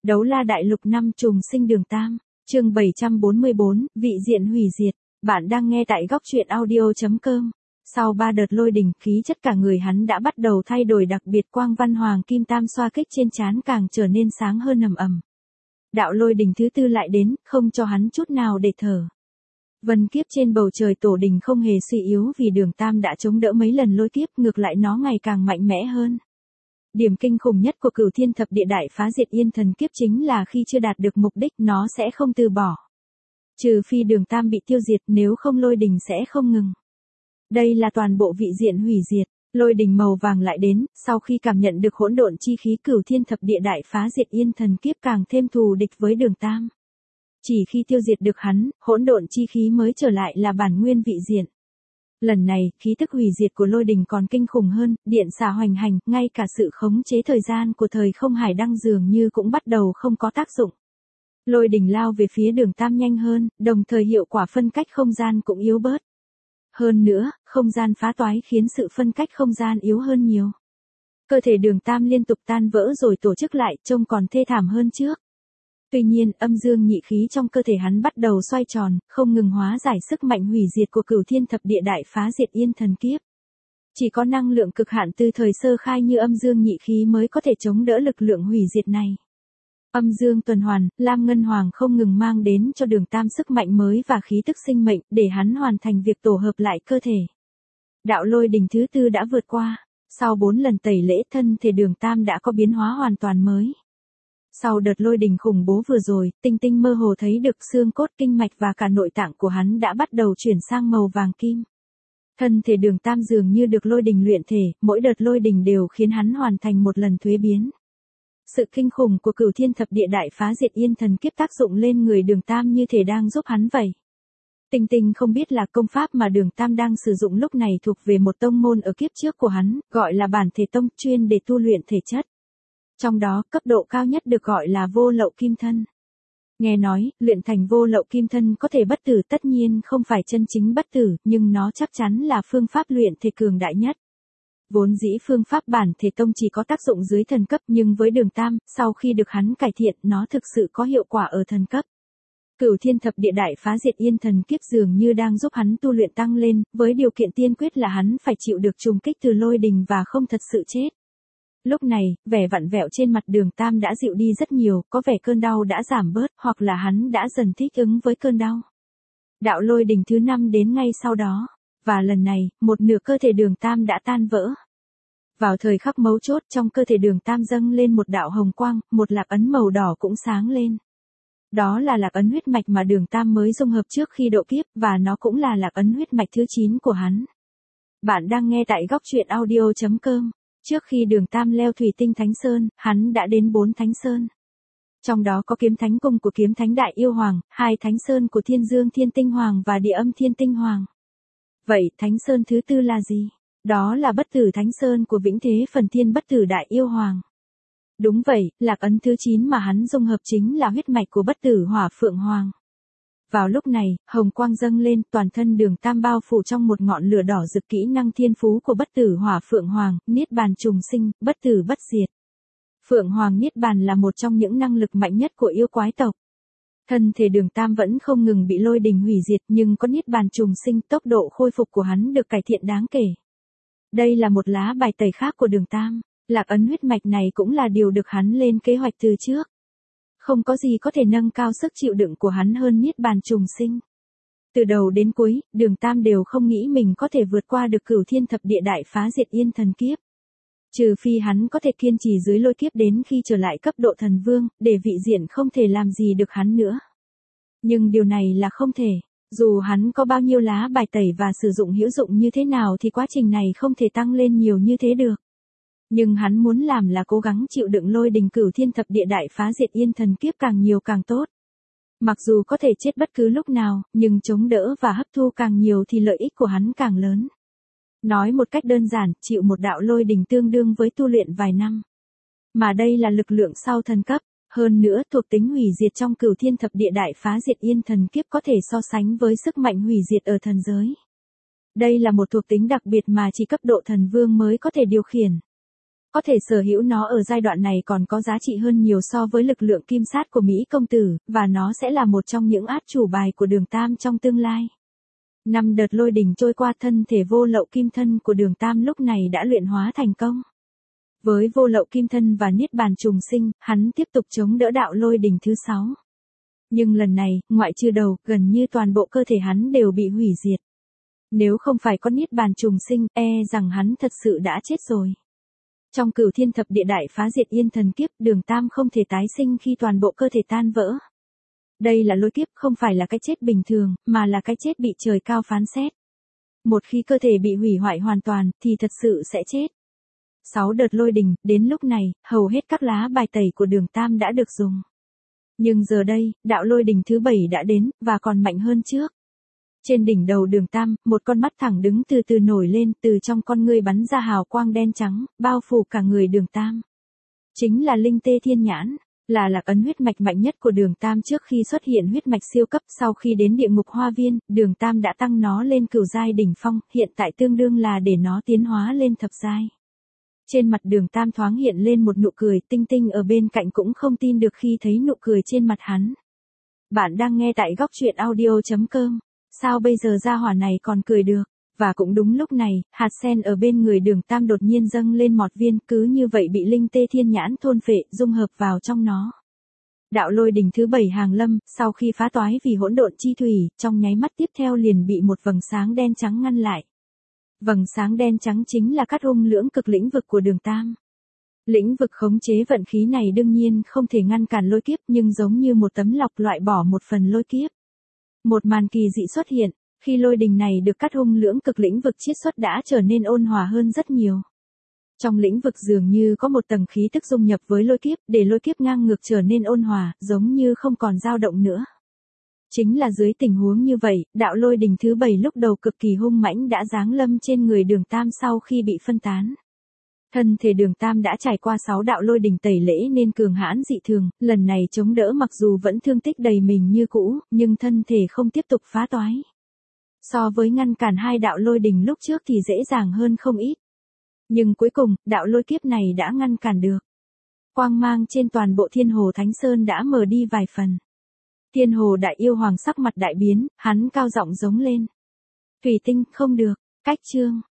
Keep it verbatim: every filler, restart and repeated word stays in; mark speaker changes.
Speaker 1: Đấu la đại lục năm trùng sinh đường tam, chương bảy trăm bốn mươi bốn, vị diện hủy diệt. Bạn đang nghe tại góc truyện audio chấm com. Sau ba đợt lôi đỉnh, khí chất cả người hắn đã bắt đầu thay đổi, đặc biệt quang văn hoàng kim tam xoa kích trên trán càng trở nên sáng hơn ầm ầm. Đạo lôi đỉnh thứ tư lại đến, không cho hắn chút nào để thở. Vân kiếp trên bầu trời tổ đình không hề suy yếu vì đường tam đã chống đỡ mấy lần lôi kiếp, ngược lại nó ngày càng mạnh mẽ hơn. Điểm kinh khủng nhất của Cửu Thiên Thập Địa Đại Phá Diệt Yên Thần Kiếp chính là khi chưa đạt được mục đích nó sẽ không từ bỏ. Trừ phi đường tam bị tiêu diệt, nếu không lôi đình sẽ không ngừng. Đây là toàn bộ vị diện hủy diệt, lôi đình màu vàng lại đến, sau khi cảm nhận được hỗn độn chi khí Cửu Thiên Thập Địa Đại Phá Diệt Yên Thần Kiếp càng thêm thù địch với đường tam. Chỉ khi tiêu diệt được hắn, hỗn độn chi khí mới trở lại là bản nguyên vị diện. Lần này, khí tức hủy diệt của lôi đình còn kinh khủng hơn, điện xà hoành hành, ngay cả sự khống chế thời gian của thời không hải đăng dường như cũng bắt đầu không có tác dụng. Lôi đình lao về phía đường tam nhanh hơn, đồng thời hiệu quả phân cách không gian cũng yếu bớt. Hơn nữa, không gian phá toái khiến sự phân cách không gian yếu hơn nhiều. Cơ thể đường tam liên tục tan vỡ rồi tổ chức lại, trông còn thê thảm hơn trước. Tuy nhiên, âm dương nhị khí trong cơ thể hắn bắt đầu xoay tròn, không ngừng hóa giải sức mạnh hủy diệt của Cửu Thiên Thập Địa Đại Phá Diệt Yên Thần Kiếp. Chỉ có năng lượng cực hạn từ thời sơ khai như âm dương nhị khí mới có thể chống đỡ lực lượng hủy diệt này. Âm dương tuần hoàn, Lam Ngân Hoàng không ngừng mang đến cho đường tam sức mạnh mới và khí tức sinh mệnh, để hắn hoàn thành việc tổ hợp lại cơ thể. Đạo lôi đình thứ tư đã vượt qua, sau bốn lần tẩy lễ thân thể đường tam đã có biến hóa hoàn toàn mới. Sau đợt lôi đình khủng bố vừa rồi, tinh tinh mơ hồ thấy được xương cốt kinh mạch và cả nội tạng của hắn đã bắt đầu chuyển sang màu vàng kim. Thân thể đường tam dường như được lôi đình luyện thể, mỗi đợt lôi đình đều khiến hắn hoàn thành một lần thuế biến. Sự kinh khủng của Cửu Thiên Thập Địa Đại Phá Diệt Yên Thần Kiếp tác dụng lên người đường tam như thể đang giúp hắn vậy. Tinh tinh không biết là công pháp mà đường tam đang sử dụng lúc này thuộc về một tông môn ở kiếp trước của hắn, gọi là bản thể tông, chuyên để tu luyện thể chất. Trong đó, cấp độ cao nhất được gọi là vô lậu kim thân. Nghe nói, luyện thành vô lậu kim thân có thể bất tử, tất nhiên không phải chân chính bất tử, nhưng nó chắc chắn là phương pháp luyện thể cường đại nhất. Vốn dĩ phương pháp bản thể tông chỉ có tác dụng dưới thần cấp, nhưng với đường tam, sau khi được hắn cải thiện, nó thực sự có hiệu quả ở thần cấp. Cửu Thiên Thập Địa Đại Phá Diệt Yên Thần Kiếp dường như đang giúp hắn tu luyện tăng lên, với điều kiện tiên quyết là hắn phải chịu được trùng kích từ lôi đình và không thật sự chết. Lúc này, vẻ vặn vẹo trên mặt đường tam đã dịu đi rất nhiều, có vẻ cơn đau đã giảm bớt, hoặc là hắn đã dần thích ứng với cơn đau. Đạo lôi đình thứ năm đến ngay sau đó, và lần này, một nửa cơ thể đường tam đã tan vỡ. Vào thời khắc mấu chốt, trong cơ thể đường tam dâng lên một đạo hồng quang, một lạc ấn màu đỏ cũng sáng lên. Đó là lạc ấn huyết mạch mà đường tam mới dung hợp trước khi độ kiếp, và nó cũng là lạc ấn huyết mạch thứ chín của hắn. Bạn đang nghe tại góc truyện audio chấm com. Trước khi đường tam leo thủy tinh thánh sơn, hắn đã đến bốn thánh sơn. Trong đó có kiếm thánh cung của kiếm thánh đại yêu hoàng, hai thánh sơn của thiên dương thiên tinh hoàng và địa âm thiên tinh hoàng. Vậy thánh sơn thứ tư là gì? Đó là bất tử thánh sơn của vĩnh thế phần thiên bất tử đại yêu hoàng. Đúng vậy, lạc ấn thứ chín mà hắn dung hợp chính là huyết mạch của bất tử hỏa phượng hoàng. Vào lúc này, hồng quang dâng lên, toàn thân đường tam bao phủ trong một ngọn lửa đỏ rực, kỹ năng thiên phú của bất tử hỏa phượng hoàng, niết bàn trùng sinh, bất tử bất diệt. Phượng hoàng niết bàn là một trong những năng lực mạnh nhất của yêu quái tộc. Thân thể đường tam vẫn không ngừng bị lôi đình hủy diệt, nhưng có niết bàn trùng sinh, tốc độ khôi phục của hắn được cải thiện đáng kể. Đây là một lá bài tẩy khác của đường tam, lạc ấn huyết mạch này cũng là điều được hắn lên kế hoạch từ trước. Không có gì có thể nâng cao sức chịu đựng của hắn hơn niết bàn trùng sinh. Từ đầu đến cuối, đường tam đều không nghĩ mình có thể vượt qua được Cửu Thiên Thập Địa Đại Phá Diệt Yên Thần Kiếp. Trừ phi hắn có thể kiên trì dưới lôi kiếp đến khi trở lại cấp độ thần vương, để vị diện không thể làm gì được hắn nữa. Nhưng điều này là không thể. Dù hắn có bao nhiêu lá bài tẩy và sử dụng hữu dụng như thế nào thì quá trình này không thể tăng lên nhiều như thế được. Nhưng hắn muốn làm là cố gắng chịu đựng lôi đình Cửu Thiên Thập Địa Đại Phá Diệt Yên Thần Kiếp càng nhiều càng tốt. Mặc dù có thể chết bất cứ lúc nào, nhưng chống đỡ và hấp thu càng nhiều thì lợi ích của hắn càng lớn. Nói một cách đơn giản, chịu một đạo lôi đình tương đương với tu luyện vài năm. Mà đây là lực lượng sau thần cấp, hơn nữa thuộc tính hủy diệt trong Cửu Thiên Thập Địa Đại Phá Diệt Yên Thần Kiếp có thể so sánh với sức mạnh hủy diệt ở thần giới. Đây là một thuộc tính đặc biệt mà chỉ cấp độ thần vương mới có thể điều khiển. có thể sở hữu nó ở giai đoạn này còn có giá trị hơn nhiều so với lực lượng kim sát của Mỹ công tử, và nó sẽ là một trong những át chủ bài của Đường Tam trong tương lai. Năm đợt lôi đỉnh trôi qua, thân thể vô lậu kim thân của Đường Tam lúc này đã luyện hóa thành công. Với vô lậu kim thân và niết bàn trùng sinh, hắn tiếp tục chống đỡ đạo lôi đỉnh thứ sáu. Nhưng lần này, ngoại trừ đầu, gần như toàn bộ cơ thể hắn đều bị hủy diệt. Nếu không phải có niết bàn trùng sinh, e rằng hắn thật sự đã chết rồi. Trong Cửu Thiên Thập Địa Đại Phá Diệt Yên Thần Kiếp, Đường Tam không thể tái sinh khi toàn bộ cơ thể tan vỡ. Đây là lôi kiếp, không phải là cái chết bình thường, mà là cái chết bị trời cao phán xét. Một khi cơ thể bị hủy hoại hoàn toàn, thì thật sự sẽ chết. Sáu đợt lôi đình, đến lúc này, hầu hết các lá bài tẩy của Đường Tam đã được dùng. Nhưng giờ đây, đạo lôi đình thứ bảy đã đến, và còn mạnh hơn trước. Trên đỉnh đầu Đường Tam, một con mắt thẳng đứng từ từ nổi lên, từ trong con ngươi bắn ra hào quang đen trắng, bao phủ cả người Đường Tam. Chính là Linh Tê Thiên Nhãn, là lạc ấn huyết mạch mạnh nhất của Đường Tam trước khi xuất hiện huyết mạch siêu cấp. Sau khi đến địa ngục hoa viên, Đường Tam đã tăng nó lên cửu giai đỉnh phong, hiện tại tương đương là để nó tiến hóa lên thập giai. Trên mặt Đường Tam thoáng hiện lên một nụ cười, Tinh Tinh ở bên cạnh cũng không tin được khi thấy nụ cười trên mặt hắn. Bạn đang nghe tại góc truyện audio chấm com. Sao bây giờ gia hỏa này còn cười được? Và cũng đúng lúc này, hạt sen ở bên người Đường Tam đột nhiên dâng lên một viên, cứ như vậy bị Linh Tê Thiên Nhãn thôn phệ, dung hợp vào trong nó. Đạo lôi đỉnh thứ bảy hàng lâm, sau khi phá toái vì hỗn độn chi thủy, trong nháy mắt tiếp theo liền bị một vầng sáng đen trắng ngăn lại. Vầng sáng đen trắng chính là cát hung lưỡng cực lĩnh vực của Đường Tam. Lĩnh vực khống chế vận khí này đương nhiên không thể ngăn cản lôi kiếp, nhưng giống như một tấm lọc loại bỏ một phần lôi kiếp. Một màn kỳ dị xuất hiện, khi lôi đình này được cát hung lưỡng cực lĩnh vực chiết xuất đã trở nên ôn hòa hơn rất nhiều. Trong lĩnh vực dường như có một tầng khí tức dung nhập với lôi kiếp, để lôi kiếp ngang ngược trở nên ôn hòa, giống như không còn dao động nữa. Chính là dưới tình huống như vậy, đạo lôi đình thứ bảy lúc đầu cực kỳ hung mãnh đã giáng lâm trên người Đường Tam sau khi bị phân tán. Thân thể Đường Tam đã trải qua sáu đạo lôi đình tẩy lễ nên cường hãn dị thường, lần này chống đỡ mặc dù vẫn thương tích đầy mình như cũ, nhưng thân thể không tiếp tục phá toái. So với ngăn cản hai đạo lôi đình lúc trước thì dễ dàng hơn không ít. Nhưng cuối cùng, đạo lôi kiếp này đã ngăn cản được. Quang mang trên toàn bộ Thiên Hồ Thánh Sơn đã mờ đi vài phần. Thiên Hồ Đại Yêu Hoàng sắc mặt đại biến, hắn cao giọng giống lên. Thủy Tinh, không được, cách chương.